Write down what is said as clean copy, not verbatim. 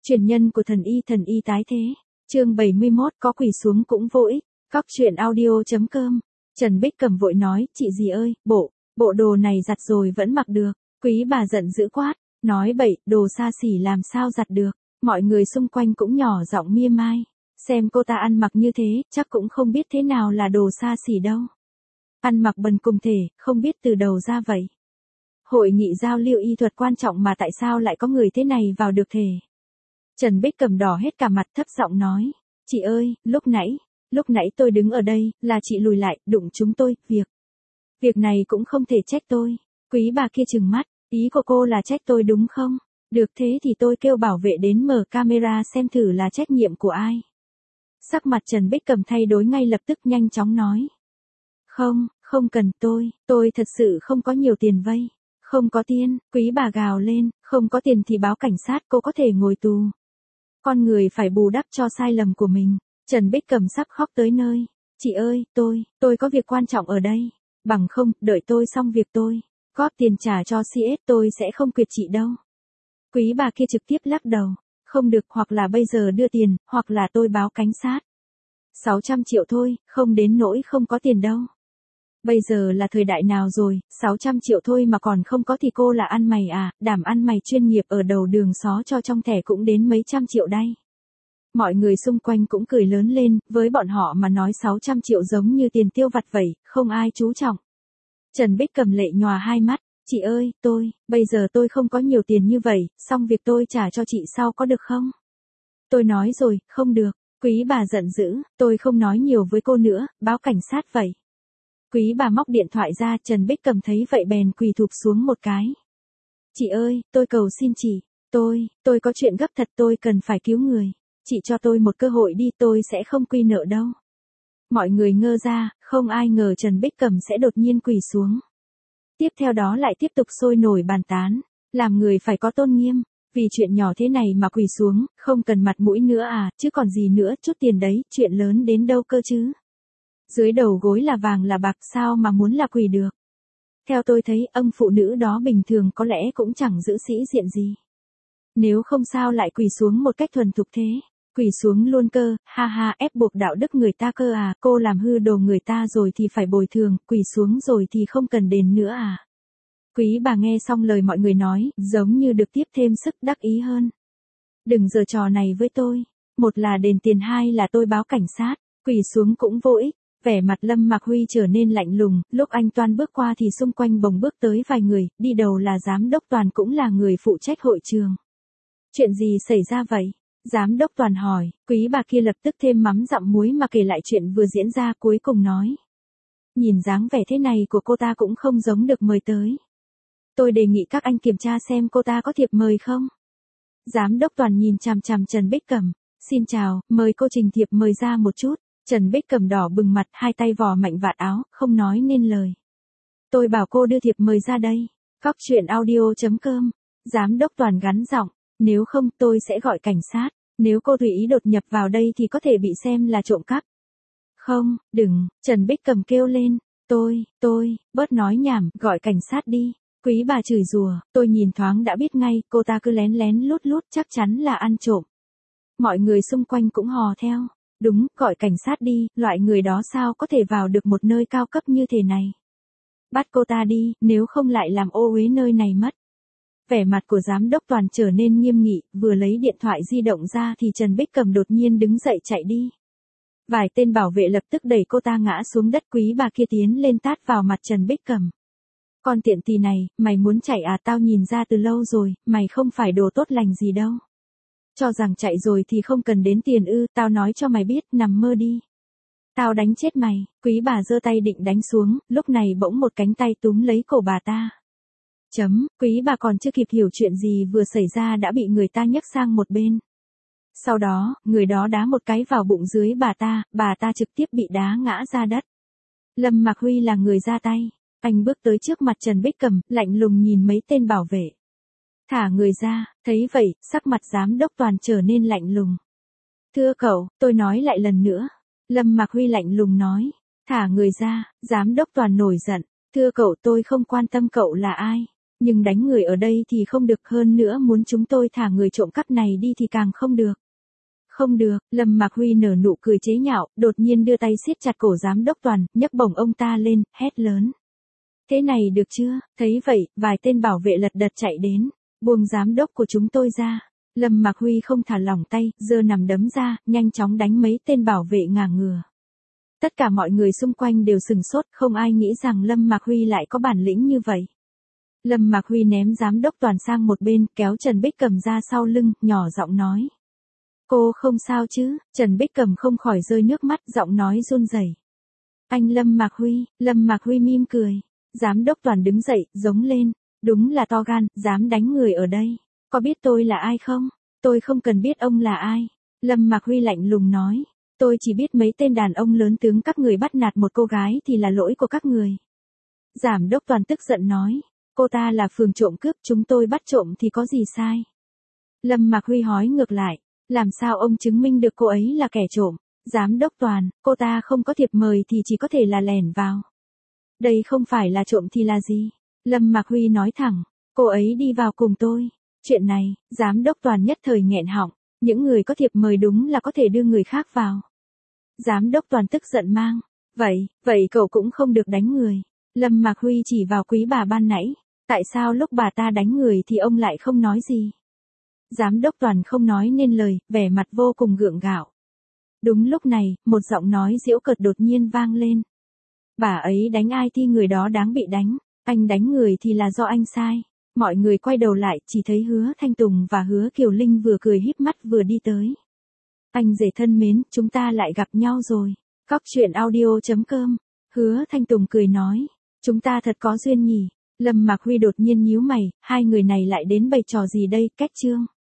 Truyền nhân của thần y tái thế. Chương 71 có quỳ xuống cũng vô ích. Cóc truyện audio.com. Trần Bích Cầm vội nói, chị dì ơi, bộ đồ này giặt rồi vẫn mặc được. Quý bà giận dữ quát, nói bậy, đồ xa xỉ làm sao giặt được. Mọi người xung quanh cũng nhỏ giọng mỉa mai. Xem cô ta ăn mặc như thế, chắc cũng không biết thế nào là đồ xa xỉ đâu. Ăn mặc bần cùng thể, không biết từ đầu ra vậy. Hội nghị giao lưu y thuật quan trọng mà tại sao lại có người thế này vào được thể. Trần Bích Cầm đỏ hết cả mặt thấp giọng nói. Chị ơi, lúc nãy tôi đứng ở đây, là chị lùi lại, đụng chúng tôi, việc này cũng không thể trách tôi. Quý bà kia trừng mắt, ý của cô là trách tôi đúng không? Được thế thì tôi kêu bảo vệ đến mở camera xem thử là trách nhiệm của ai. Sắc mặt Trần Bích Cầm thay đổi ngay lập tức nhanh chóng nói. Không cần tôi thật sự không có nhiều tiền vay. Không có tiền, quý bà gào lên, không có tiền thì báo cảnh sát cô có thể ngồi tù. Con người phải bù đắp cho sai lầm của mình. Trần Bích Cầm sắp khóc tới nơi. Chị ơi, tôi có việc quan trọng ở đây. Bằng không, đợi tôi xong việc tôi góp tiền trả cho CS tôi sẽ không quyệt chị đâu. Quý bà kia trực tiếp lắc đầu. Không được, hoặc là bây giờ đưa tiền, hoặc là tôi báo cảnh sát. 600 triệu thôi, không đến nỗi không có tiền đâu. Bây giờ là thời đại nào rồi, 600 triệu thôi mà còn không có thì cô là ăn mày à, đảm ăn mày chuyên nghiệp ở đầu đường xó cho trong thẻ cũng đến mấy trăm triệu đây. Mọi người xung quanh cũng cười lớn lên, với bọn họ mà nói 600 triệu giống như tiền tiêu vặt vậy, không ai chú trọng. Trần Bích Cầm lệ nhòa hai mắt, chị ơi, bây giờ tôi không có nhiều tiền như vậy, xong việc tôi trả cho chị sau có được không? Tôi nói rồi, không được, quý bà giận dữ, tôi không nói nhiều với cô nữa, báo cảnh sát vậy. Quý bà móc điện thoại ra, Trần Bích Cầm thấy vậy bèn quỳ thụp xuống một cái. Chị ơi, tôi cầu xin chị, tôi có chuyện gấp thật, tôi cần phải cứu người. Chị cho tôi một cơ hội đi, tôi sẽ không quy nợ đâu. Mọi người ngơ ra, không ai ngờ Trần Bích Cầm sẽ đột nhiên quỳ xuống. Tiếp theo đó lại tiếp tục sôi nổi bàn tán, làm người phải có tôn nghiêm, vì chuyện nhỏ thế này mà quỳ xuống, không cần mặt mũi nữa à, chứ còn gì nữa, chút tiền đấy, chuyện lớn đến đâu cơ chứ. Dưới đầu gối là vàng là bạc sao mà muốn là quỳ được. Theo tôi thấy, ông phụ nữ đó bình thường có lẽ cũng chẳng giữ sĩ diện gì. Nếu không sao lại quỳ xuống một cách thuần thục thế. Quỳ xuống luôn cơ, ha ha, ép buộc đạo đức người ta cơ à, cô làm hư đồ người ta rồi thì phải bồi thường, quỳ xuống rồi thì không cần đền nữa à. Quý bà nghe xong lời mọi người nói, giống như được tiếp thêm sức đắc ý hơn. Đừng giở trò này với tôi. Một là đền tiền, hai là tôi báo cảnh sát, quỳ xuống cũng vô ích. Vẻ mặt Lâm Mạc Huy trở nên lạnh lùng, lúc anh Toan bước qua thì xung quanh bỗng bước tới vài người, đi đầu là giám đốc Toàn cũng là người phụ trách hội trường. Chuyện gì xảy ra vậy? Giám đốc Toàn hỏi, quý bà kia lập tức thêm mắm dặm muối mà kể lại chuyện vừa diễn ra, cuối cùng nói. Nhìn dáng vẻ thế này của cô ta cũng không giống được mời tới. Tôi đề nghị các anh kiểm tra xem cô ta có thiệp mời không. Giám đốc Toàn nhìn chằm chằm Trần Bích Cầm. Xin chào, mời cô trình thiệp mời ra một chút. Trần Bích Cầm đỏ bừng mặt, hai tay vò mạnh vạt áo, không nói nên lời. Tôi bảo cô đưa thiệp mời ra đây. Cóc truyện audio.com. Giám đốc Toàn gắn giọng. Nếu không tôi sẽ gọi cảnh sát. Nếu cô tùy ý đột nhập vào đây thì có thể bị xem là trộm cắp. Không, đừng, Trần Bích Cầm kêu lên. Tôi, bớt nói nhảm, gọi cảnh sát đi. Quý bà chửi rủa, tôi nhìn thoáng đã biết ngay, cô ta cứ lén lén lút lút chắc chắn là ăn trộm. Mọi người xung quanh cũng hò theo. Đúng, gọi cảnh sát đi, loại người đó sao có thể vào được một nơi cao cấp như thế này. Bắt cô ta đi, nếu không lại làm ô uế nơi này mất. Vẻ mặt của giám đốc Toàn trở nên nghiêm nghị, vừa lấy điện thoại di động ra thì Trần Bích Cầm đột nhiên đứng dậy chạy đi. Vài tên bảo vệ lập tức đẩy cô ta ngã xuống đất, quý bà kia tiến lên tát vào mặt Trần Bích Cầm. Con tiện tì này, mày muốn chạy à, tao nhìn ra từ lâu rồi, mày không phải đồ tốt lành gì đâu. Cho rằng chạy rồi thì không cần đến tiền ư, tao nói cho mày biết, nằm mơ đi. Tao đánh chết mày, quý bà giơ tay định đánh xuống, lúc này bỗng một cánh tay túm lấy cổ bà ta. Quý bà còn chưa kịp hiểu chuyện gì vừa xảy ra đã bị người ta nhấc sang một bên. Sau đó, người đó đá một cái vào bụng dưới bà ta trực tiếp bị đá ngã ra đất. Lâm Mạc Huy là người ra tay, anh bước tới trước mặt Trần Bích Cầm, lạnh lùng nhìn mấy tên bảo vệ. Thả người ra, thấy vậy, sắc mặt giám đốc Toàn trở nên lạnh lùng. Thưa cậu, tôi nói lại lần nữa. Lâm Mạc Huy lạnh lùng nói. Thả người ra, giám đốc Toàn nổi giận. Thưa cậu, tôi không quan tâm cậu là ai. Nhưng đánh người ở đây thì không được, hơn nữa muốn chúng tôi thả người trộm cắp này đi thì càng không được. Không được, Lâm Mạc Huy nở nụ cười chế nhạo, đột nhiên đưa tay siết chặt cổ giám đốc Toàn, nhấc bổng ông ta lên, hét lớn. Thế này được chưa? Thấy vậy, vài tên bảo vệ lật đật chạy đến, buông giám đốc của chúng tôi ra. Lâm Mạc Huy không thả lỏng tay, giơ nằm đấm ra, nhanh chóng đánh mấy tên bảo vệ ngả ngửa. Tất cả mọi người xung quanh đều sừng sốt, không ai nghĩ rằng Lâm Mạc Huy lại có bản lĩnh như vậy. Lâm Mạc Huy ném giám đốc Toàn sang một bên, kéo Trần Bích Cầm ra sau lưng, nhỏ giọng nói. Cô không sao chứ? Trần Bích Cầm không khỏi rơi nước mắt, giọng nói run rẩy. Anh Lâm Mạc Huy mỉm cười. Giám đốc Toàn đứng dậy, giống lên. Đúng là to gan, dám đánh người ở đây. Có biết tôi là ai không? Tôi không cần biết ông là ai. Lâm Mạc Huy lạnh lùng nói. Tôi chỉ biết mấy tên đàn ông lớn tướng các người bắt nạt một cô gái thì là lỗi của các người. Giám đốc Toàn tức giận nói. Cô ta là phường trộm cướp, chúng tôi bắt trộm thì có gì sai? Lâm Mạc Huy hỏi ngược lại. Làm sao ông chứng minh được cô ấy là kẻ trộm? Giám đốc Toàn, cô ta không có thiệp mời thì chỉ có thể là lẻn vào. Đây không phải là trộm thì là gì? Lâm Mạc Huy nói thẳng, cô ấy đi vào cùng tôi. Chuyện này, giám đốc Toàn nhất thời nghẹn họng, những người có thiệp mời đúng là có thể đưa người khác vào. Giám đốc Toàn tức giận mang, vậy cậu cũng không được đánh người. Lâm Mạc Huy chỉ vào quý bà ban nãy, tại sao lúc bà ta đánh người thì ông lại không nói gì? Giám đốc Toàn không nói nên lời, vẻ mặt vô cùng gượng gạo. Đúng lúc này, một giọng nói giễu cợt đột nhiên vang lên. Bà ấy đánh ai thì người đó đáng bị đánh, anh đánh người thì là do anh sai. Mọi người quay đầu lại, chỉ thấy Hứa Thanh Tùng và Hứa Kiều Linh vừa cười híp mắt vừa đi tới. Anh rể thân mến, chúng ta lại gặp nhau rồi. Coctruyện.audio.com. Hứa Thanh Tùng cười nói, chúng ta thật có duyên nhỉ. Lâm Mạc Huy đột nhiên nhíu mày, hai người này lại đến bày trò gì đây? Cách chương.